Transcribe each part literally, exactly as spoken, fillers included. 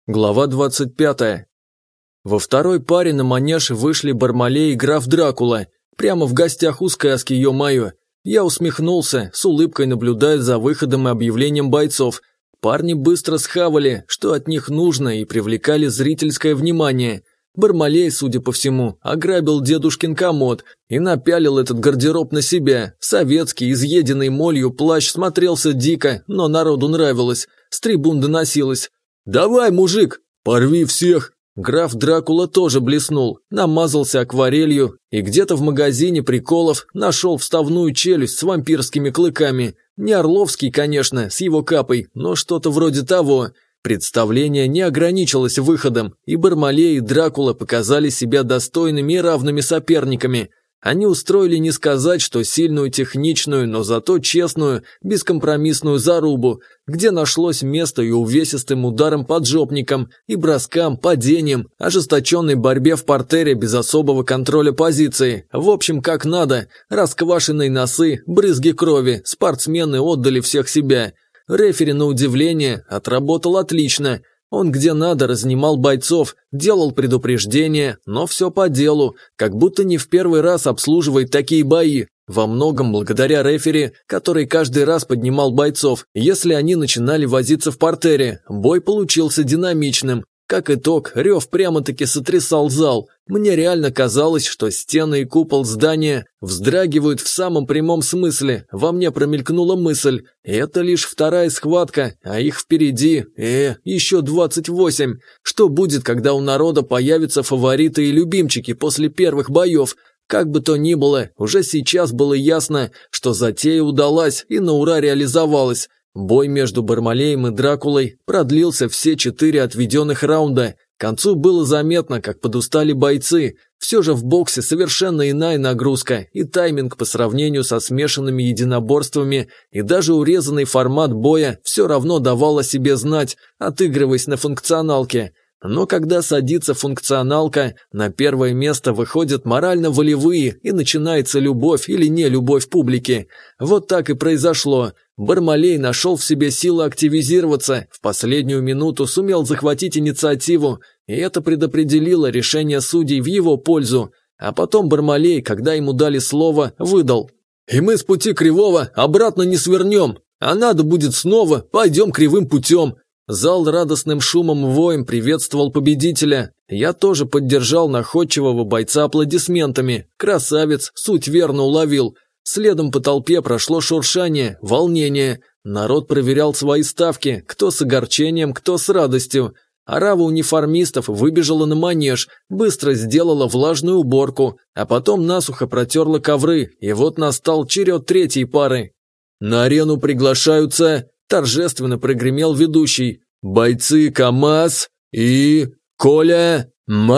Глава двадцать пятая. Во второй паре на манеж вышли Бармалей и граф Дракула. Прямо в гостях у сказки, ё-моё. Я усмехнулся, с улыбкой наблюдая за выходом и объявлением бойцов. Парни быстро схавали, что от них нужно, и привлекали зрительское внимание. Бармалей, судя по всему, ограбил дедушкин комод и напялил этот гардероб на себя. Советский, изъеденный молью плащ смотрелся дико, но народу нравилось. С трибун доносилось: «Давай, мужик, порви всех!» Граф Дракула тоже блеснул, намазался акварелью и где-то в магазине приколов нашел вставную челюсть с вампирскими клыками. Не Орловский, конечно, с его капой, но что-то вроде того. Представление не ограничилось выходом, и Бармалей и Дракула показали себя достойными и равными соперниками. Они устроили не сказать, что сильную техничную, но зато честную, бескомпромиссную зарубу, где нашлось место и увесистым ударом поджопникам, и броскам, падениям, ожесточенной борьбе в партере без особого контроля позиции. В общем, как надо. Расквашенные носы, брызги крови, спортсмены отдали всех себя. Рефери, на удивление, отработал отлично. Он где надо разнимал бойцов, делал предупреждения, но все по делу, как будто не в первый раз обслуживает такие бои. Во многом благодаря рефери, который каждый раз поднимал бойцов, если они начинали возиться в партере. Бой получился динамичным. Как итог, рев прямо-таки сотрясал зал. Мне реально казалось, что стены и купол здания вздрагивают в самом прямом смысле. Во мне промелькнула мысль: это лишь вторая схватка, а их впереди, э, еще двадцать восемь. Что будет, когда у народа появятся фавориты и любимчики после первых боев? Как бы то ни было, уже сейчас было ясно, что затея удалась и на ура реализовалась. Бой между Бармалеем и Дракулой продлился все четыре отведенных раунда. К концу было заметно, как подустали бойцы. Все же в боксе совершенно иная нагрузка и тайминг по сравнению со смешанными единоборствами, и даже урезанный формат боя все равно давал о себе знать, отыгрываясь на функционалке. Но когда садится функционалка, на первое место выходят морально-волевые, и начинается любовь или не любовь публики. Вот так и произошло. Бармалей нашел в себе силы активизироваться, в последнюю минуту сумел захватить инициативу, и это предопределило решение судей в его пользу. А потом Бармалей, когда ему дали слово, выдал: «И мы с пути кривого обратно не свернем, а надо будет снова, пойдем кривым путем». Зал радостным шумом воем приветствовал победителя. Я тоже поддержал находчивого бойца аплодисментами. Красавец, суть верно уловил. Следом по толпе прошло шуршание, волнение. Народ проверял свои ставки, кто с огорчением, кто с радостью. Орава униформистов выбежала на манеж, быстро сделала влажную уборку, а потом насухо протерла ковры, и вот настал черед третьей пары. «На арену приглашаются», – торжественно прогремел ведущий, «бойцы КамАЗ и Коля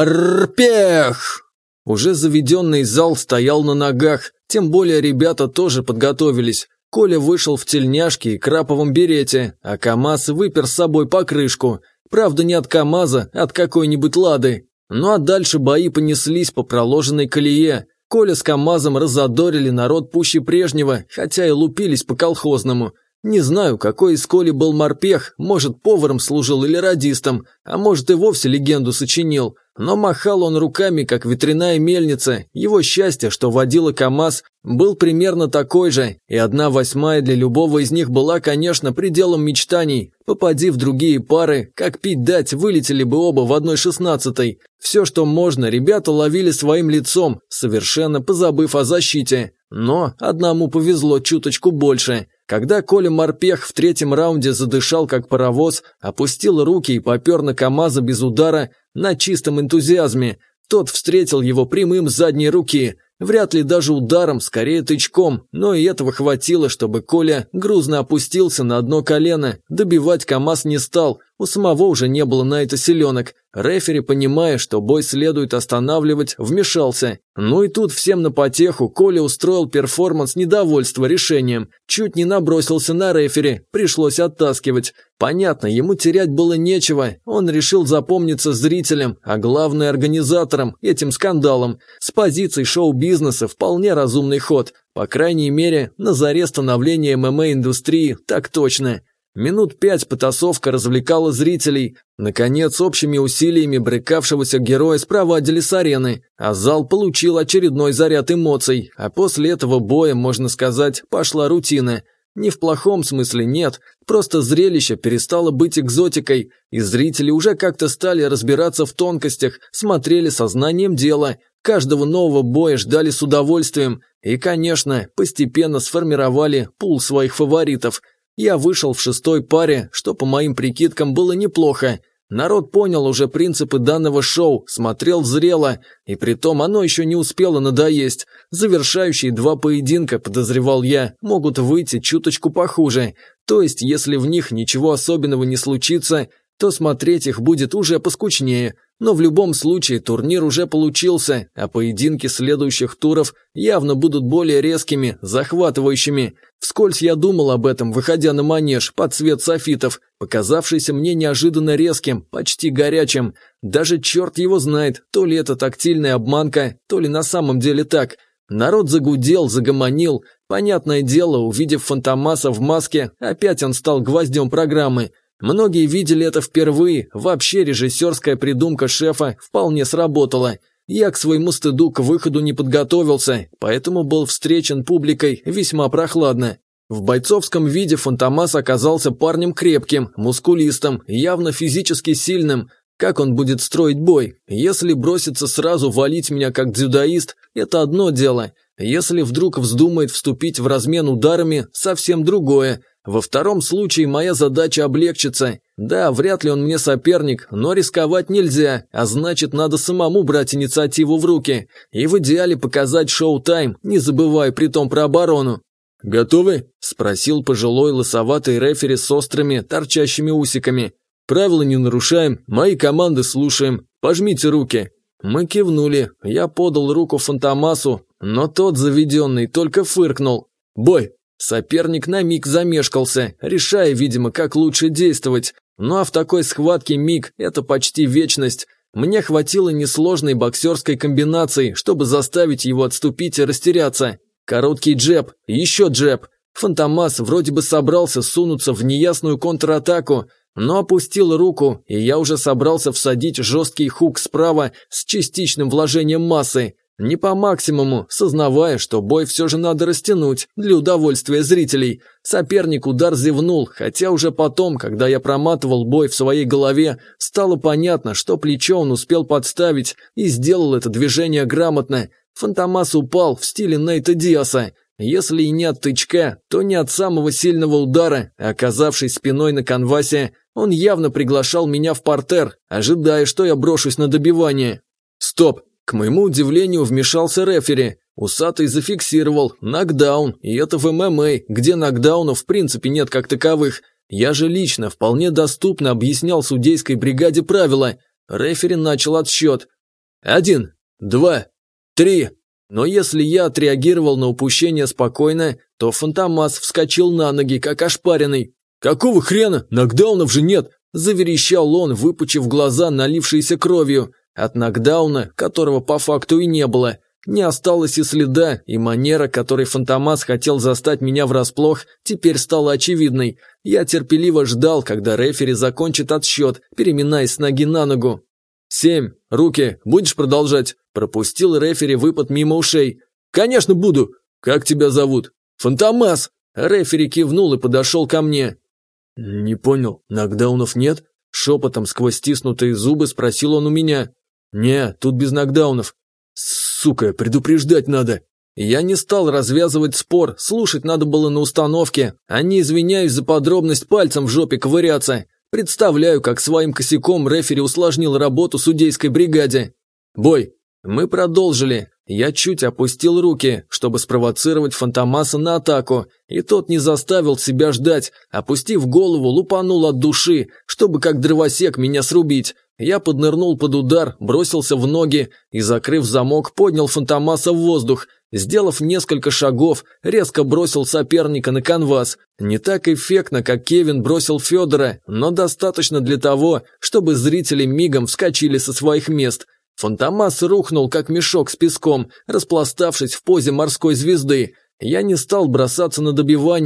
Морпех». Уже заведенный зал стоял на ногах, тем более ребята тоже подготовились. Коля вышел в тельняшке и краповом берете, а КамАЗ выпер с собой покрышку. Правда, не от КамАЗа, а от какой-нибудь Лады. Ну а дальше бои понеслись по проложенной колее. Коля с КамАЗом разодорили народ пуще прежнего, хотя и лупились по-колхозному. Не знаю, какой из Коли был морпех, может, поваром служил или радистом, а может и вовсе легенду сочинил. Но махал он руками, как ветряная мельница. Его счастье, что водила КамАЗ, был примерно такой же, и одна восьмая для любого из них была, конечно, пределом мечтаний. Попади в другие пары, как пить дать, вылетели бы оба в одной шестнадцатой. Все, что можно, ребята ловили своим лицом, совершенно позабыв о защите. Но одному повезло чуточку больше. Когда Коля Морпех в третьем раунде задышал как паровоз, опустил руки и попер на КамАЗа без удара, на чистом энтузиазме, тот встретил его прямым с задней руки. Вряд ли даже ударом, скорее тычком, но и этого хватило, чтобы Коля грузно опустился на одно колено. Добивать КамАЗ не стал, у самого уже не было на это силенок. Рефери, понимая, что бой следует останавливать, вмешался. Ну и тут всем на потеху Коля устроил перформанс недовольства решением. Чуть не набросился на рефери, пришлось оттаскивать. Понятно, ему терять было нечего, он решил запомниться зрителям, а главное организаторам, этим скандалом. С позиций шоу-бизнеса вполне разумный ход, по крайней мере, на заре становления ММА-индустрии так точно. Минут пять потасовка развлекала зрителей. Наконец, общими усилиями брыкавшегося героя спровадили с арены, а зал получил очередной заряд эмоций, а после этого боя, можно сказать, пошла рутина. Не в плохом смысле, нет, просто зрелище перестало быть экзотикой, и зрители уже как-то стали разбираться в тонкостях, смотрели сознанием дела, каждого нового боя ждали с удовольствием и, конечно, постепенно сформировали пул своих фаворитов. Я вышел в шестой паре, что по моим прикидкам было неплохо. Народ понял уже принципы данного шоу, смотрел зрело, и притом оно еще не успело надоесть. Завершающие два поединка, подозревал я, могут выйти чуточку похуже. То есть, если в них ничего особенного не случится, то смотреть их будет уже поскучнее. Но в любом случае турнир уже получился, а поединки следующих туров явно будут более резкими, захватывающими. Вскользь я думал об этом, выходя на манеж под цвет софитов, показавшийся мне неожиданно резким, почти горячим. Даже черт его знает, то ли это тактильная обманка, то ли на самом деле так. Народ загудел, загомонил. Понятное дело, увидев Фантомаса в маске, опять он стал гвоздем программы. Многие видели это впервые, вообще режиссерская придумка шефа вполне сработала. Я к своему стыду к выходу не подготовился, поэтому был встречен публикой весьма прохладно. В бойцовском виде Фантомас оказался парнем крепким, мускулистым, явно физически сильным. Как он будет строить бой? Если бросится сразу валить меня как дзюдоист, это одно дело. Если вдруг вздумает вступить в размен ударами, совсем другое. Во втором случае моя задача облегчится. Да, вряд ли он мне соперник, но рисковать нельзя, а значит, надо самому брать инициативу в руки. И в идеале показать шоу-тайм, не забывая при том про оборону. «Готовы?» – спросил пожилой лысоватый рефери с острыми, торчащими усиками. «Правила не нарушаем, мои команды слушаем. Пожмите руки». Мы кивнули, я подал руку Фантомасу, но тот, заведенный, только фыркнул. «Бой!» Соперник на миг замешкался, решая, видимо, как лучше действовать. Ну а в такой схватке миг – это почти вечность. Мне хватило несложной боксерской комбинации, чтобы заставить его отступить и растеряться. Короткий джеб, еще джеб. Фантомас вроде бы собрался сунуться в неясную контратаку, но опустил руку, и я уже собрался всадить жесткий хук справа с частичным вложением массы. Не по максимуму, сознавая, что бой все же надо растянуть для удовольствия зрителей. Соперник удар зевнул, хотя уже потом, когда я проматывал бой в своей голове, стало понятно, что плечо он успел подставить и сделал это движение грамотно. Фантомас упал в стиле Нейта Диаса. Если и не от тычка, то не от самого сильного удара, оказавшись спиной на канвасе, он явно приглашал меня в партер, ожидая, что я брошусь на добивание. «Стоп!» К моему удивлению вмешался рефери. Усатый зафиксировал нокдаун, и это в эм эм а, где нокдаунов в принципе нет как таковых. Я же лично вполне доступно объяснял судейской бригаде правила. Рефери начал отсчет. Один, два, три. Но если я отреагировал на упущение спокойно, то Фантомас вскочил на ноги, как ошпаренный. «Какого хрена? Нокдаунов же нет!» – заверещал он, выпучив глаза, налившиеся кровью. От нокдауна, которого по факту и не было, не осталось и следа, и манера, которой Фантомас хотел застать меня врасплох, теперь стала очевидной. Я терпеливо ждал, когда рефери закончит отсчет, переминаясь с ноги на ногу. «Семь. Руки. Будешь продолжать?» Пропустил рефери выпад мимо ушей. «Конечно буду. Как тебя зовут?» «Фантомас!» Рефери кивнул и подошел ко мне. «Не понял, нокдаунов нет?» Шепотом сквозь стиснутые зубы спросил он у меня. «Не, тут без нокдаунов». «Сука, предупреждать надо». Я не стал развязывать спор, слушать надо было на установке, а не, извиняюсь за подробность, пальцем в жопе ковыряться. Представляю, как своим косяком рефери усложнил работу судейской бригаде. «Бой». Мы продолжили. Я чуть опустил руки, чтобы спровоцировать Фантомаса на атаку, и тот не заставил себя ждать, опустив голову, лупанул от души, чтобы как дровосек меня срубить. Я поднырнул под удар, бросился в ноги и, закрыв замок, поднял Фантомаса в воздух. Сделав несколько шагов, резко бросил соперника на канвас. Не так эффектно, как Кевин бросил Федора, но достаточно для того, чтобы зрители мигом вскочили со своих мест. Фантомас рухнул, как мешок с песком, распластавшись в позе морской звезды. Я не стал бросаться на добивание.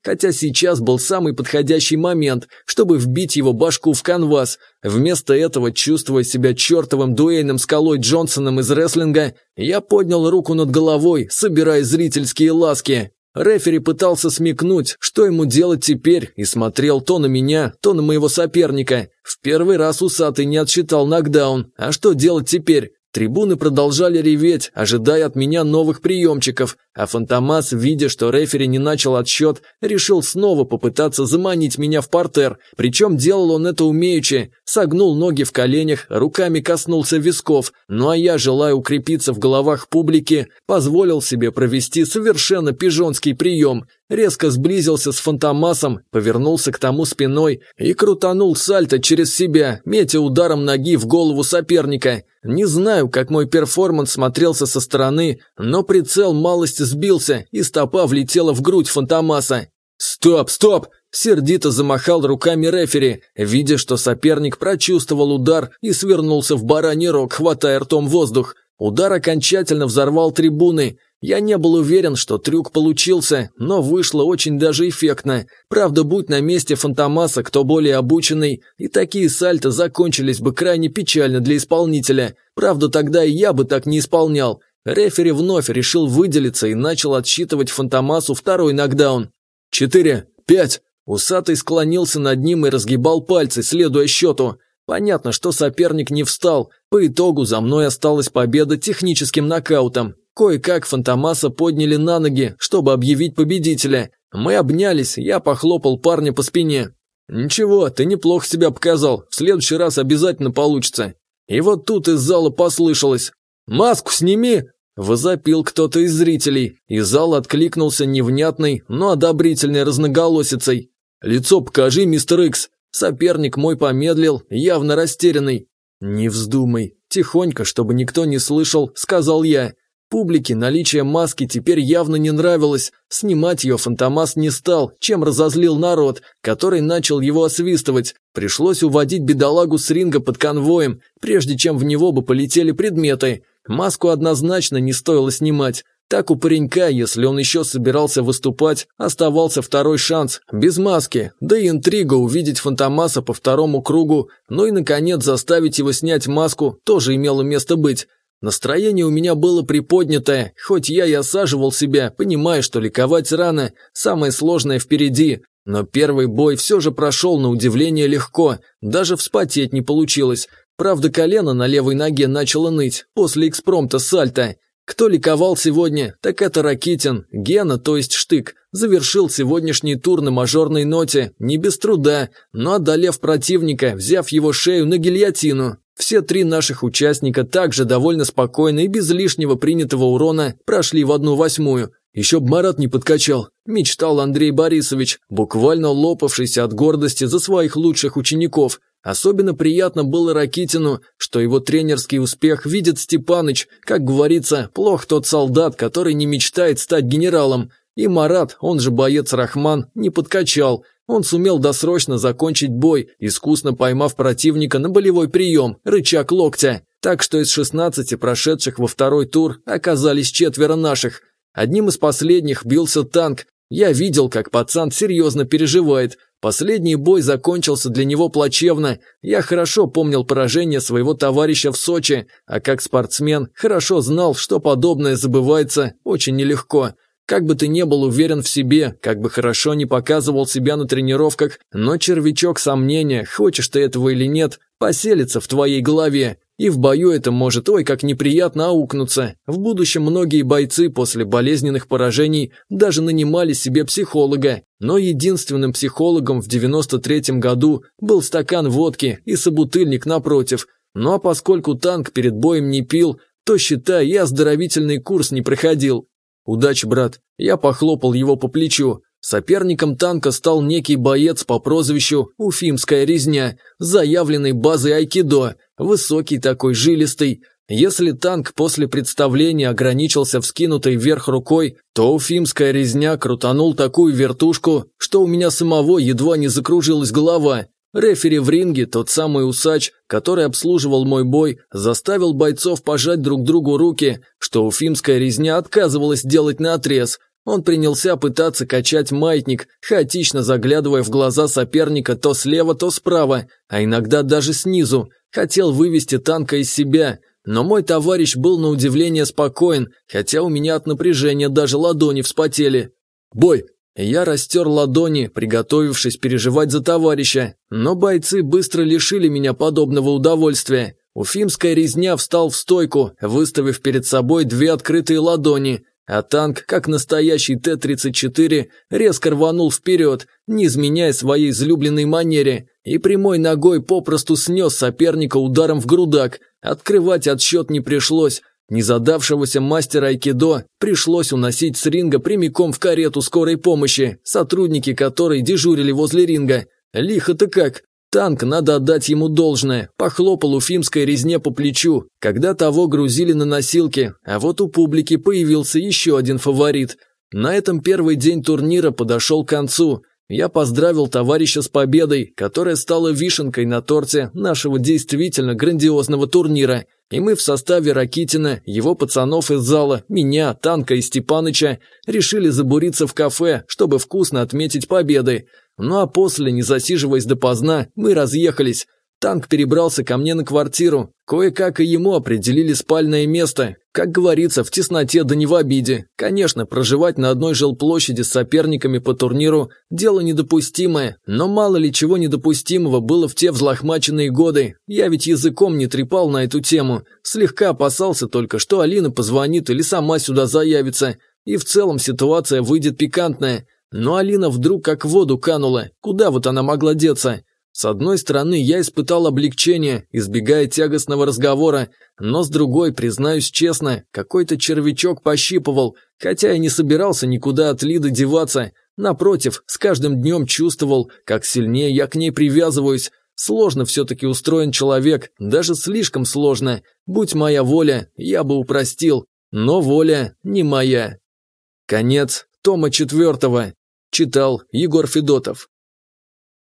хотя сейчас был самый подходящий момент, чтобы вбить его башку в канвас. Вместо этого, чувствуя себя чертовым Дуэйном Скалой Джонсоном из рестлинга, я поднял руку над головой, собирая зрительские ласки. Рефери пытался смекнуть, что ему делать теперь, и смотрел то на меня, то на моего соперника. В первый раз усатый не отсчитал нокдаун, а что делать теперь? Трибуны продолжали реветь, ожидая от меня новых приемчиков, а Фантомас, видя, что рефери не начал отсчет, решил снова попытаться заманить меня в партер, причем делал он это умеючи, согнул ноги в коленях, руками коснулся висков, ну а я, желая укрепиться в головах публики, позволил себе провести совершенно пижонский прием, резко сблизился с Фантомасом, повернулся к тому спиной и крутанул сальто через себя, метя ударом ноги в голову соперника. Не знаю, как мой перформанс смотрелся со стороны, но прицел малость сбился, и стопа влетела в грудь Фантомаса. «Стоп, стоп!» – сердито замахал руками рефери, видя, что соперник прочувствовал удар и свернулся в бараний рог, хватая ртом воздух. Удар окончательно взорвал трибуны. Я не был уверен, что трюк получился, но вышло очень даже эффектно. Правда, будь на месте Фантомаса кто более обученный, и такие сальто закончились бы крайне печально для исполнителя. Правда, тогда и я бы так не исполнял. Рефери вновь решил выделиться и начал отсчитывать Фантомасу второй нокдаун. «Четыре, пять!» Усатый склонился над ним и разгибал пальцы, следуя счету. Понятно, что соперник не встал. По итогу за мной осталась победа техническим нокаутом. Кое-как Фантомаса подняли на ноги, чтобы объявить победителя. Мы обнялись, я похлопал парня по спине. «Ничего, ты неплохо себя показал, в следующий раз обязательно получится». И вот тут из зала послышалось: «Маску сними!» – возопил кто-то из зрителей, и зал откликнулся невнятной, но одобрительной разноголосицей. «Лицо покажи, мистер Икс!» Соперник мой помедлил, явно растерянный. «Не вздумай!» – тихонько, чтобы никто не слышал, сказал я. Публике наличие маски теперь явно не нравилось, снимать ее Фантомас не стал, чем разозлил народ, который начал его освистывать. Пришлось уводить бедолагу с ринга под конвоем, прежде чем в него бы полетели предметы. Маску однозначно не стоило снимать. Так у паренька, если он еще собирался выступать, оставался второй шанс, без маски, да и интрига увидеть Фантомаса по второму кругу, ну и, наконец, заставить его снять маску тоже имело место быть. Настроение у меня было приподнятое, хоть я и осаживал себя, понимая, что ликовать рано, самое сложное впереди. Но первый бой все же прошел на удивление легко, даже вспотеть не получилось. Правда, колено на левой ноге начало ныть после экспромта сальто. Кто ликовал сегодня, так это Ракитин, Гена, то есть Штык, завершил сегодняшний тур на мажорной ноте, не без труда, но одолев противника, взяв его шею на гильотину. Все три наших участника также довольно спокойно и без лишнего принятого урона прошли в одну восьмую. Еще б Марат не подкачал, мечтал Андрей Борисович, буквально лопавшийся от гордости за своих лучших учеников. Особенно приятно было Ракитину, что его тренерский успех видит Степаныч, как говорится, плох тот солдат, который не мечтает стать генералом. И Марат, он же боец Рахман, не подкачал. Он сумел досрочно закончить бой, искусно поймав противника на болевой прием, рычаг локтя. Так что из шестнадцати прошедших во второй тур оказались четверо наших. Одним из последних бился Танк. Я видел, как пацан серьезно переживает. Последний бой закончился для него плачевно. Я хорошо помнил поражение своего товарища в Сочи, а как спортсмен хорошо знал, что подобное забывается очень нелегко. Как бы ты не был уверен в себе, как бы хорошо не показывал себя на тренировках, но червячок сомнения, хочешь ты этого или нет, поселится в твоей голове. И в бою это может ой как неприятно аукнуться. В будущем многие бойцы после болезненных поражений даже нанимали себе психолога. Но единственным психологом в девяносто третьем году был стакан водки и собутыльник напротив. Ну а поскольку Танк перед боем не пил, то, считай, и оздоровительный курс не проходил. «Удачи, брат!» Я похлопал его по плечу. Соперником Танка стал некий боец по прозвищу «Уфимская резня», с заявленной базой айкидо, высокий такой, жилистый. Если Танк после представления ограничился вскинутой вверх рукой, то Уфимская резня крутанул такую вертушку, что у меня самого едва не закружилась голова. Рефери в ринге, тот самый усач, который обслуживал мой бой, заставил бойцов пожать друг другу руки, что уфимская резня отказывалась делать наотрез. Он принялся пытаться качать маятник, хаотично заглядывая в глаза соперника то слева, то справа, а иногда даже снизу. Хотел вывести танка из себя, но мой товарищ был на удивление спокоен, хотя у меня от напряжения даже ладони вспотели. «Бой!» Я растер ладони, приготовившись переживать за товарища, но бойцы быстро лишили меня подобного удовольствия. Уфимская резня встал в стойку, выставив перед собой две открытые ладони, а танк, как настоящий Т тридцать четыре, резко рванул вперед, не изменяя своей излюбленной манере, и прямой ногой попросту снес соперника ударом в грудак. Открывать отсчет не пришлось. Незадавшегося мастера айкидо пришлось уносить с ринга прямиком в карету скорой помощи, сотрудники которой дежурили возле ринга. Лихо-то как! Танк, надо отдать ему должное, похлопал уфимской резне по плечу, когда того грузили на носилки, а вот у публики появился еще один фаворит. На этом первый день турнира подошел к концу. Я поздравил товарища с победой, которая стала вишенкой на торте нашего действительно грандиозного турнира. И мы в составе Ракитина, его пацанов из зала, меня, Танка и Степаныча решили забуриться в кафе, чтобы вкусно отметить победы. Ну а после, не засиживаясь допоздна, мы разъехались. Танк перебрался ко мне на квартиру. Кое-как и ему определили спальное место. Как говорится, в тесноте да не в обиде. Конечно, проживать на одной жилплощади с соперниками по турниру – дело недопустимое, но мало ли чего недопустимого было в те взлохмаченные годы. Я ведь языком не трепал на эту тему. Слегка опасался только, что Алина позвонит или сама сюда заявится. И в целом ситуация выйдет пикантная. Но Алина вдруг как в воду канула. Куда вот она могла деться? С одной стороны, я испытал облегчение, избегая тягостного разговора, но с другой, признаюсь честно, какой-то червячок пощипывал, хотя я не собирался никуда от Лиды деваться. Напротив, с каждым днем чувствовал, как сильнее я к ней привязываюсь. Сложно все-таки устроен человек, даже слишком сложно. Будь моя воля, я бы упростил, но воля не моя. Конец тома четвертого. Читал Егор Федотов.